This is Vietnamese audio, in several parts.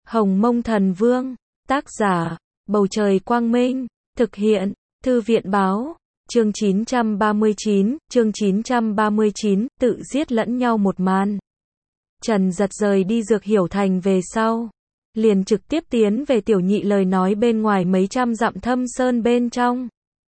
Hồng Mông Thần Vương, tác giả, Bầu Trời Quang Minh, thực hiện, Thư viện Báo, chương 939, tự giết lẫn nhau một màn. Trần Giật rời đi Dược Hiểu Thành về sau, liền trực tiếp tiến về Tiểu Nhị lời nói bên ngoài mấy trăm dặm Thâm Sơn bên trong.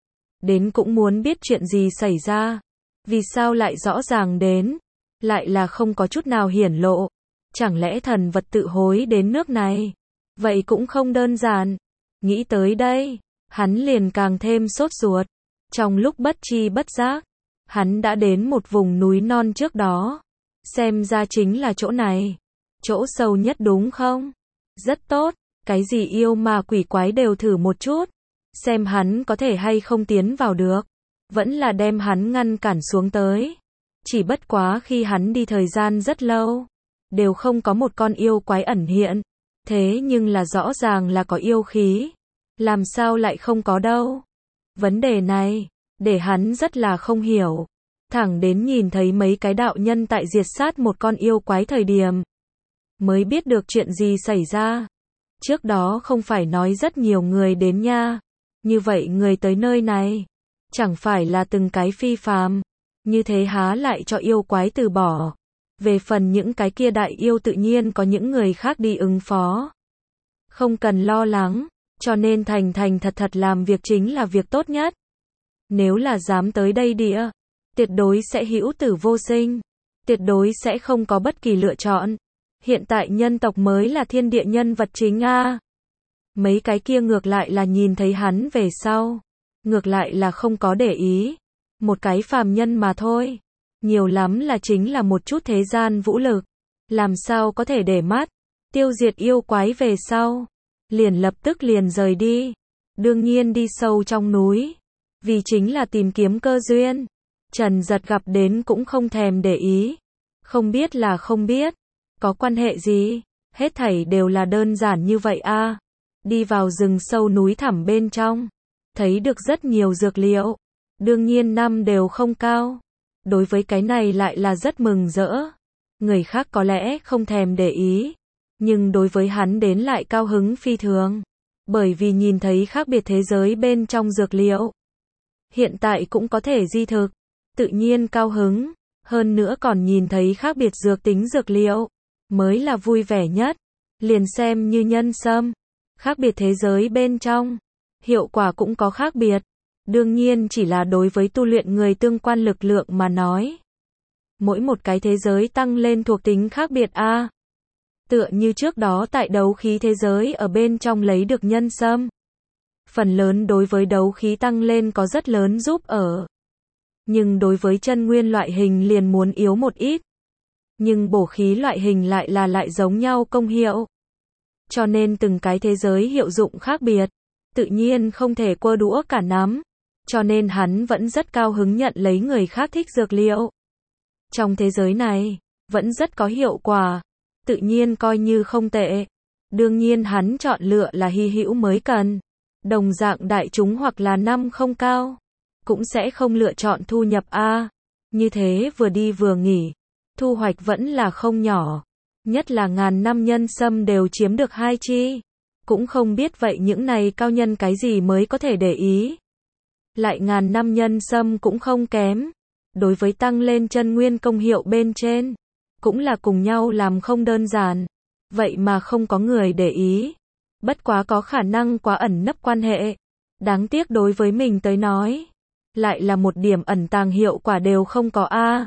Đến cũng muốn biết chuyện gì xảy ra, vì sao lại rõ ràng đến, lại là không có chút nào hiển lộ. Chẳng lẽ thần vật tự hối đến nước này? Vậy cũng không đơn giản. Nghĩ tới đây, hắn liền càng thêm sốt ruột. Trong lúc bất tri bất giác, hắn đã đến một vùng núi non trước đó. Xem ra chính là chỗ này. Chỗ sâu nhất đúng không? Rất tốt, cái gì yêu ma quỷ quái đều thử một chút. Xem hắn có thể hay không tiến vào được. Vẫn là đem hắn ngăn cản xuống tới. Chỉ bất quá khi hắn đi thời gian rất lâu, đều không có một con yêu quái ẩn hiện. Thế nhưng là rõ ràng là có yêu khí. Làm sao lại không có đâu? Vấn đề này, để hắn rất là không hiểu. Thẳng đến nhìn thấy mấy cái đạo nhân tại diệt sát một con yêu quái thời điểm, mới biết được chuyện gì xảy ra. Trước đó không phải nói rất nhiều người đến nha. Như vậy người tới nơi này, chẳng phải là từng cái phi phàm. Như thế há lại cho yêu quái từ bỏ. Về phần những cái kia đại yêu tự nhiên có những người khác đi ứng phó. Không cần lo lắng, cho nên thành thành thật thật làm việc chính là việc tốt nhất. Nếu là dám tới đây địa, tuyệt đối sẽ hữu tử vô sinh, tuyệt đối sẽ không có bất kỳ lựa chọn. Hiện tại nhân tộc mới là thiên địa nhân vật chính a. Mấy cái kia ngược lại là nhìn thấy hắn về sau, ngược lại là không có để ý. Một cái phàm nhân mà thôi. Nhiều lắm là chính là một chút thế gian vũ lực. Làm sao có thể để mắt. Tiêu diệt yêu quái về sau, liền lập tức liền rời đi. Đương nhiên đi sâu trong núi. Vì chính là tìm kiếm cơ duyên. Trần Giật gặp đến cũng không thèm để ý. Không biết là không biết. Có quan hệ gì. Hết thảy đều là đơn giản như vậy a. Đi vào rừng sâu núi thẳm bên trong. Thấy được rất nhiều dược liệu. Đương nhiên năm đều không cao. Đối với cái này lại là rất mừng rỡ. Người khác có lẽ không thèm để ý. Nhưng đối với hắn đến lại cao hứng phi thường. Bởi vì nhìn thấy khác biệt thế giới bên trong dược liệu. Hiện tại cũng có thể di thực. Tự nhiên cao hứng. Hơn nữa còn nhìn thấy khác biệt dược tính dược liệu. Mới là vui vẻ nhất. Liền xem như nhân sâm. Khác biệt thế giới bên trong. Hiệu quả cũng có khác biệt. Đương nhiên chỉ là đối với tu luyện người tương quan lực lượng mà nói. Mỗi một cái thế giới tăng lên thuộc tính khác biệt a. Tựa như trước đó tại đấu khí thế giới ở bên trong lấy được nhân sâm. Phần lớn đối với đấu khí tăng lên có rất lớn giúp ở. Nhưng đối với chân nguyên loại hình liền muốn yếu một ít. Nhưng bổ khí loại hình lại là lại giống nhau công hiệu. Cho nên từng cái thế giới hiệu dụng khác biệt. Tự nhiên không thể quơ đũa cả nắm. Cho nên hắn vẫn rất cao hứng nhận lấy người khác thích dược liệu. Trong thế giới này, vẫn rất có hiệu quả. Tự nhiên coi như không tệ. Đương nhiên hắn chọn lựa là hy hữu mới cần. Đồng dạng đại chúng hoặc là năm không cao. Cũng sẽ không lựa chọn thu nhập A. Như thế vừa đi vừa nghỉ. Thu hoạch vẫn là không nhỏ. Nhất là ngàn năm nhân sâm đều chiếm được 2 chi. Cũng không biết vậy những này cao nhân cái gì mới có thể để ý. Lại ngàn năm nhân sâm cũng không kém. Đối với tăng lên chân nguyên công hiệu bên trên, cũng là cùng nhau làm không đơn giản. Vậy mà không có người để ý. Bất quá có khả năng quá ẩn nấp quan hệ. Đáng tiếc đối với mình tới nói, lại là một điểm ẩn tàng hiệu quả đều không có a.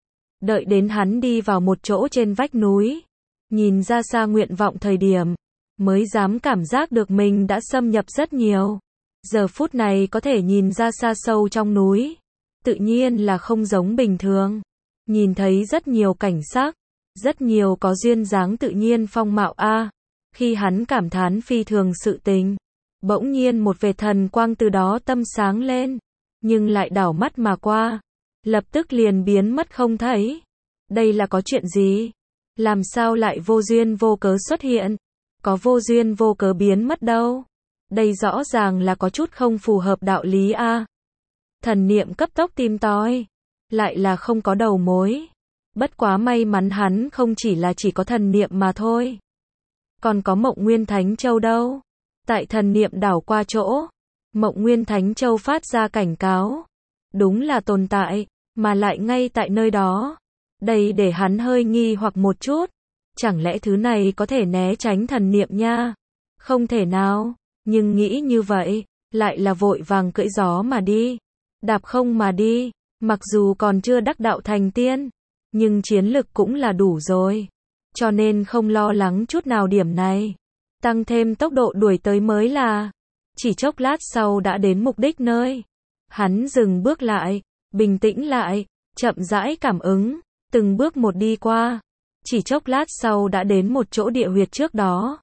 Đợi đến hắn đi vào một chỗ trên vách núi, nhìn ra xa nguyện vọng thời điểm, mới dám cảm giác được mình đã xâm nhập rất nhiều. Giờ phút này có thể nhìn ra xa sâu trong núi. Tự nhiên là không giống bình thường. Nhìn thấy rất nhiều cảnh sắc. Rất nhiều có duyên dáng tự nhiên phong mạo a. Khi hắn cảm thán phi thường sự tình. Bỗng nhiên một vệt thần quang từ đó tâm sáng lên. Nhưng lại đảo mắt mà qua. Lập tức liền biến mất không thấy. Đây là có chuyện gì? Làm sao lại vô duyên vô cớ xuất hiện? Có vô duyên vô cớ biến mất đâu? Đây rõ ràng là có chút không phù hợp đạo lý a. Thần niệm cấp tốc tìm tòi, lại là không có đầu mối. Bất quá may mắn hắn không chỉ có thần niệm mà thôi. còn có Mộng Nguyên Thánh Châu đâu. Tại thần niệm đảo qua chỗ, Mộng Nguyên Thánh Châu phát ra cảnh cáo. Đúng là tồn tại, mà lại ngay tại nơi đó. Đây để hắn hơi nghi hoặc một chút. Chẳng lẽ thứ này có thể né tránh thần niệm nha? Không thể nào, nhưng nghĩ như vậy, lại là vội vàng cưỡi gió mà đi. Đạp không mà đi, mặc dù còn chưa đắc đạo thành tiên, nhưng chiến lực cũng là đủ rồi. Cho nên không lo lắng chút nào điểm này. Tăng thêm tốc độ đuổi tới mới là. Chỉ chốc lát sau đã đến mục đích nơi. Hắn dừng bước lại, bình tĩnh lại, chậm rãi cảm ứng, từng bước một đi qua. Chỉ chốc lát sau đã đến một chỗ địa huyệt trước đó.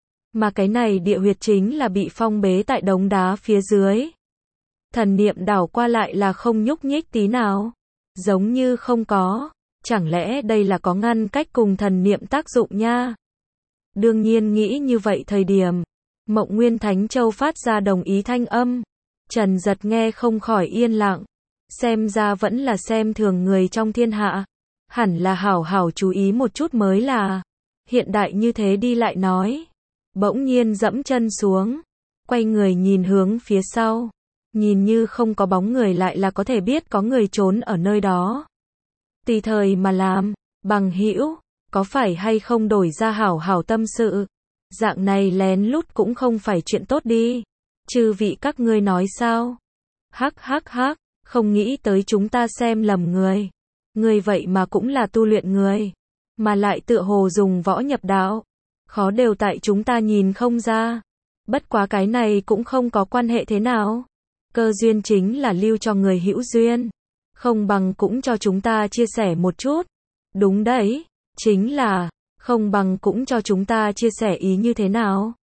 Mà cái này địa huyệt chính là bị phong bế tại đống đá phía dưới. Thần niệm đảo qua lại là không nhúc nhích tí nào. Giống như không có. Chẳng lẽ đây là có ngăn cách cùng thần niệm tác dụng nha? Đương nhiên nghĩ như vậy thời điểm. Mộng Nguyên Thánh Châu phát ra đồng ý thanh âm. Trần Giật nghe không khỏi yên lặng. Xem ra vẫn là xem thường người trong thiên hạ. Hẳn là hảo hảo chú ý một chút mới là. Hiện đại như thế đi lại nói. Bỗng nhiên dẫm chân xuống. Quay người nhìn hướng phía sau. Nhìn như không có bóng người lại là có thể biết có người trốn ở nơi đó. Tùy thời mà làm. Bằng hữu, có phải hay không đổi ra hảo hảo tâm sự. Dạng này lén lút cũng không phải chuyện tốt đi. Chư vị các ngươi nói sao? Hắc hắc hắc, không nghĩ tới chúng ta xem lầm người. Người vậy mà cũng là tu luyện người. Mà lại tựa hồ dùng võ nhập đạo. Khó đều tại chúng ta nhìn không ra. Bất quá cái này cũng không có quan hệ thế nào. Cơ duyên chính là lưu cho người hữu duyên. Không bằng cũng cho chúng ta chia sẻ một chút. Đúng đấy, chính là, không bằng cũng cho chúng ta chia sẻ ý như thế nào.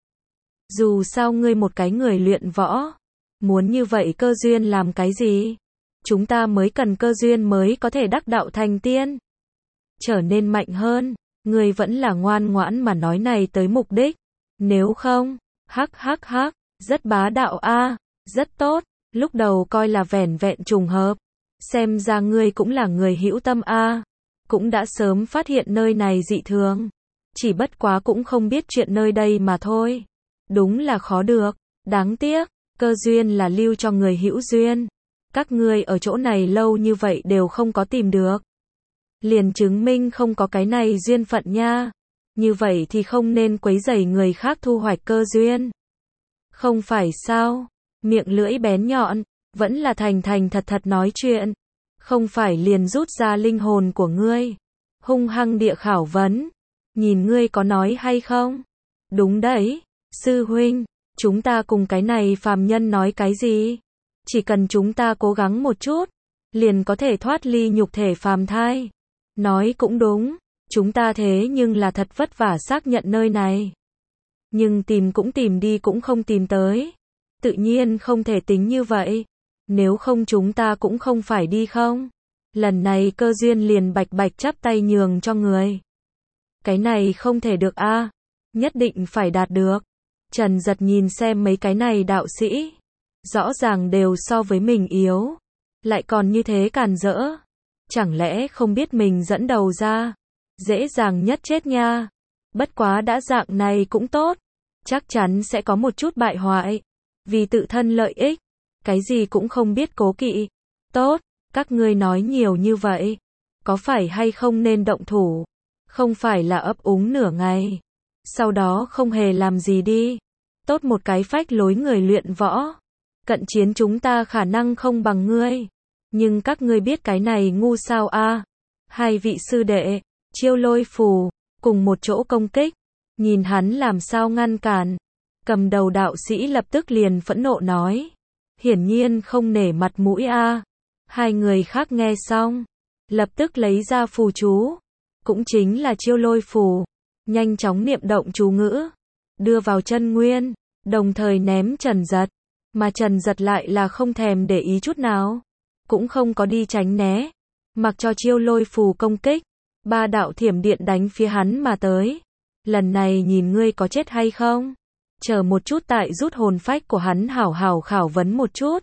Dù sao ngươi một cái người luyện võ. Muốn như vậy cơ duyên làm cái gì? Chúng ta mới cần cơ duyên mới có thể đắc đạo thành tiên. Trở nên mạnh hơn. Ngươi vẫn là ngoan ngoãn mà nói này tới mục đích. Nếu không, hắc hắc hắc, rất bá đạo a, rất tốt. Lúc đầu coi là vẻn vẹn trùng hợp. Xem ra ngươi cũng là người hữu tâm a. Cũng đã sớm phát hiện nơi này dị thường. Chỉ bất quá cũng không biết chuyện nơi đây mà thôi. Đúng là khó được. Đáng tiếc, cơ duyên là lưu cho người hữu duyên. Các ngươi ở chỗ này lâu như vậy đều không có tìm được. Liền chứng minh không có cái này duyên phận nha. Như vậy thì không nên quấy rầy người khác thu hoạch cơ duyên. Không phải sao? Miệng lưỡi bén nhọn, vẫn là thành thành thật thật nói chuyện. Không phải liền rút ra linh hồn của ngươi. Hung hăng địa khảo vấn. Nhìn ngươi có nói hay không? Đúng đấy, sư huynh, chúng ta cùng cái này phàm nhân nói cái gì? Chỉ cần chúng ta cố gắng một chút, liền có thể thoát ly nhục thể phàm thai. Nói cũng đúng, chúng ta thế nhưng là thật vất vả xác nhận nơi này. Nhưng tìm cũng tìm đi cũng không tìm tới. Tự nhiên không thể tính như vậy. Nếu không chúng ta cũng không phải đi không? Lần này cơ duyên liền bạch bạch chắp tay nhường cho người. Cái này không thể được a, nhất định phải đạt được. Trần Giật nhìn xem mấy cái này đạo sĩ. Rõ ràng đều so với mình yếu. Lại còn như thế càn rỡ. Chẳng lẽ không biết mình dẫn đầu ra. Dễ dàng nhất chết nha. Bất quá đã dạng này cũng tốt. Chắc chắn sẽ có một chút bại hoại. Vì tự thân lợi ích. Cái gì cũng không biết cố kỵ. Tốt, các ngươi nói nhiều như vậy. Có phải hay không nên động thủ? Không phải là ấp úng nửa ngày. Sau đó không hề làm gì đi. Tốt một cái phách lối người luyện võ. Cận chiến chúng ta khả năng không bằng ngươi. Nhưng các ngươi biết cái này ngu sao a? Hai vị sư đệ, Chiêu Lôi Phù, cùng một chỗ công kích. Nhìn hắn làm sao ngăn cản. Cầm đầu đạo sĩ lập tức liền phẫn nộ nói. Hiển nhiên không nể mặt mũi a. Hai người khác nghe xong. Lập tức lấy ra phù chú. Cũng chính là Chiêu Lôi Phù. Nhanh chóng niệm động chú ngữ. Đưa vào chân nguyên. Đồng thời ném Trần Giật. Mà Trần Giật lại là không thèm để ý chút nào. Cũng không có đi tránh né. Mặc cho Chiêu Lôi Phù công kích. Ba đạo thiểm điện đánh phía hắn mà tới. Lần này nhìn ngươi có chết hay không? Chờ một chút tại rút hồn phách của hắn hảo hảo khảo vấn một chút.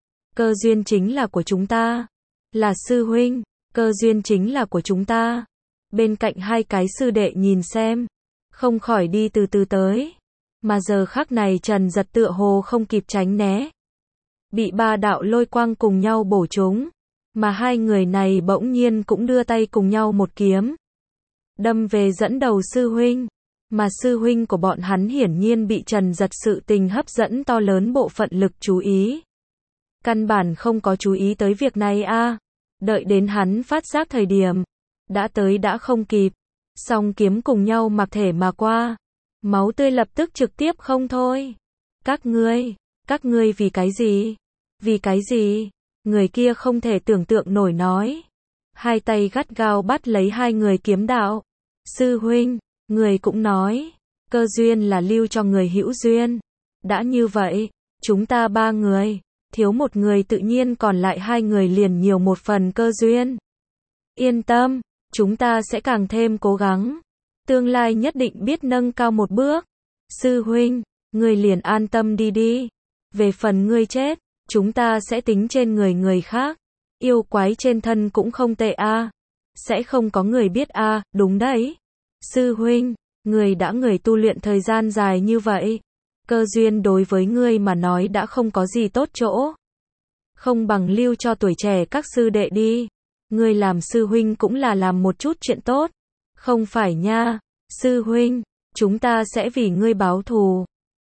Cơ duyên chính là của chúng ta. Là sư huynh. Cơ duyên chính là của chúng ta. Bên cạnh hai cái sư đệ nhìn xem. không khỏi đi từ từ tới. Mà giờ khắc này Trần Giật tựa hồ không kịp tránh né. Bị ba đạo lôi quang cùng nhau bổ trúng. Mà hai người này bỗng nhiên cũng đưa tay cùng nhau một kiếm. Đâm về dẫn đầu sư huynh. Mà sư huynh của bọn hắn hiển nhiên bị Trần Giật sự tình hấp dẫn to lớn bộ phận lực chú ý. Căn bản không có chú ý tới việc này a. Đợi đến hắn phát giác thời điểm. Đã tới đã không kịp. Song kiếm cùng nhau mặc thể mà qua. Máu tươi lập tức trực tiếp không thôi. Các ngươi vì cái gì? Vì cái gì? Người kia không thể tưởng tượng nổi nói. Hai tay gắt gao bắt lấy hai người kiếm đạo. Sư huynh, người cũng nói. Cơ duyên là lưu cho người hữu duyên. Đã như vậy, chúng ta ba người. Thiếu một người tự nhiên còn lại hai người liền nhiều một phần cơ duyên. Yên tâm, chúng ta sẽ càng thêm cố gắng. Tương lai nhất định biết nâng cao một bước. Sư huynh, ngươi liền an tâm đi. Về phần ngươi chết, chúng ta sẽ tính trên người khác. Yêu quái trên thân cũng không tệ a. Sẽ không có người biết a, đúng đấy. Sư huynh, người tu luyện thời gian dài như vậy. Cơ duyên đối với ngươi mà nói đã không có gì tốt chỗ. Không bằng lưu cho tuổi trẻ các sư đệ đi. Ngươi làm sư huynh cũng là làm một chút chuyện tốt. Không phải nha, sư huynh, chúng ta sẽ vì ngươi báo thù.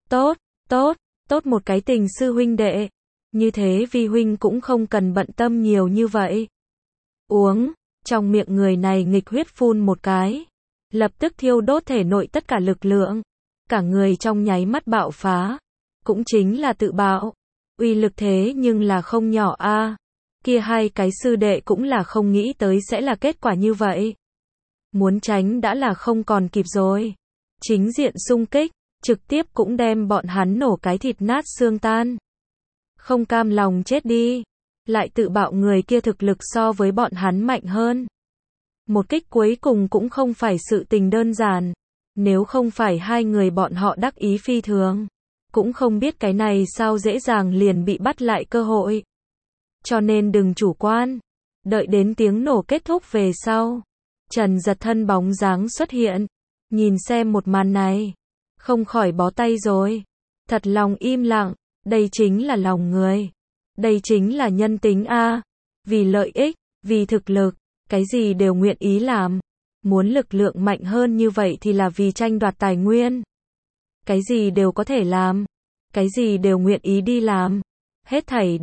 Tốt một cái tình sư huynh đệ. Như thế vi huynh cũng không cần bận tâm nhiều như vậy. Uống, trong miệng người này nghịch huyết phun một cái. Lập tức thiêu đốt thể nội tất cả lực lượng. Cả người trong nháy mắt bạo phá. Cũng chính là tự bạo. Uy lực thế nhưng là không nhỏ a. Kia hai cái sư đệ cũng là không nghĩ tới sẽ là kết quả như vậy. Muốn tránh đã là không còn kịp rồi. Chính diện xung kích, trực tiếp cũng đem bọn hắn nổ cái thịt nát xương tan. Không cam lòng chết đi. Lại tự bạo người kia thực lực so với bọn hắn mạnh hơn. Một kích cuối cùng cũng không phải sự tình đơn giản. Nếu không phải hai người bọn họ đắc ý phi thường. Cũng không biết cái này sao dễ dàng liền bị bắt lại cơ hội. Cho nên đừng chủ quan. Đợi đến tiếng nổ kết thúc về sau. Trần Giật thân bóng dáng xuất hiện. Nhìn xem một màn này. Không khỏi bó tay rồi. Thật lòng im lặng. Đây chính là lòng người. Đây chính là nhân tính a. Vì lợi ích, vì thực lực. Cái gì đều nguyện ý làm. Muốn lực lượng mạnh hơn như vậy thì là vì tranh đoạt tài nguyên. Cái gì đều có thể làm. Cái gì đều nguyện ý đi làm. Hết thảy.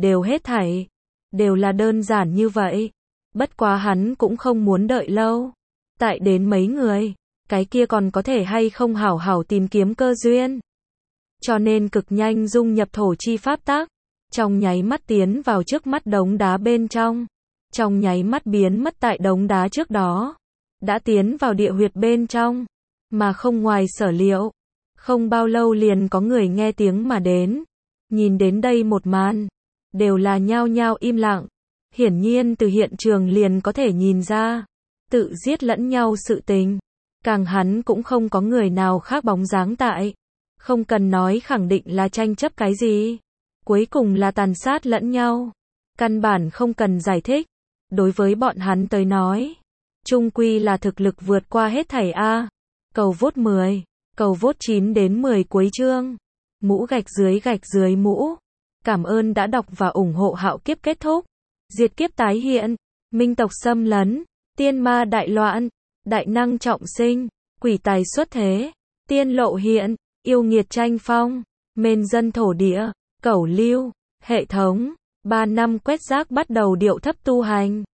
Đều là đơn giản như vậy. Bất quá hắn cũng không muốn đợi lâu. Tại đến mấy người. Cái kia còn có thể hay không hảo hảo tìm kiếm cơ duyên. Cho nên cực nhanh dung nhập thổ chi pháp tắc. Trong nháy mắt tiến vào trước mắt đống đá bên trong. Trong nháy mắt biến mất tại đống đá trước đó. Đã tiến vào địa huyệt bên trong. Mà không ngoài sở liệu. Không bao lâu liền có người nghe tiếng mà đến. Nhìn đến đây một màn. Đều là nhao nhao im lặng. Hiển nhiên từ hiện trường liền có thể nhìn ra. Tự giết lẫn nhau sự tình. Càng hắn cũng không có người nào khác bóng dáng tại. Không cần nói khẳng định là tranh chấp cái gì. Cuối cùng là tàn sát lẫn nhau. Căn bản không cần giải thích. Đối với bọn hắn tới nói. Chung quy là thực lực vượt qua hết thảy a. Cầu vote 10. Cầu vote 9 đến 10 cuối chương. Mũ gạch dưới mũ. Cảm ơn đã đọc và ủng hộ Hạo Kiếp kết thúc. Diệt kiếp tái hiện. Minh tộc xâm lấn. Tiên ma đại loạn. Đại năng trọng sinh. Quỷ tài xuất thế. Tiên lộ hiện. Yêu nghiệt tranh phong. Mên dân thổ địa. Cẩu lưu. Hệ thống. 3 năm quét rác bắt đầu điệu thấp tu hành.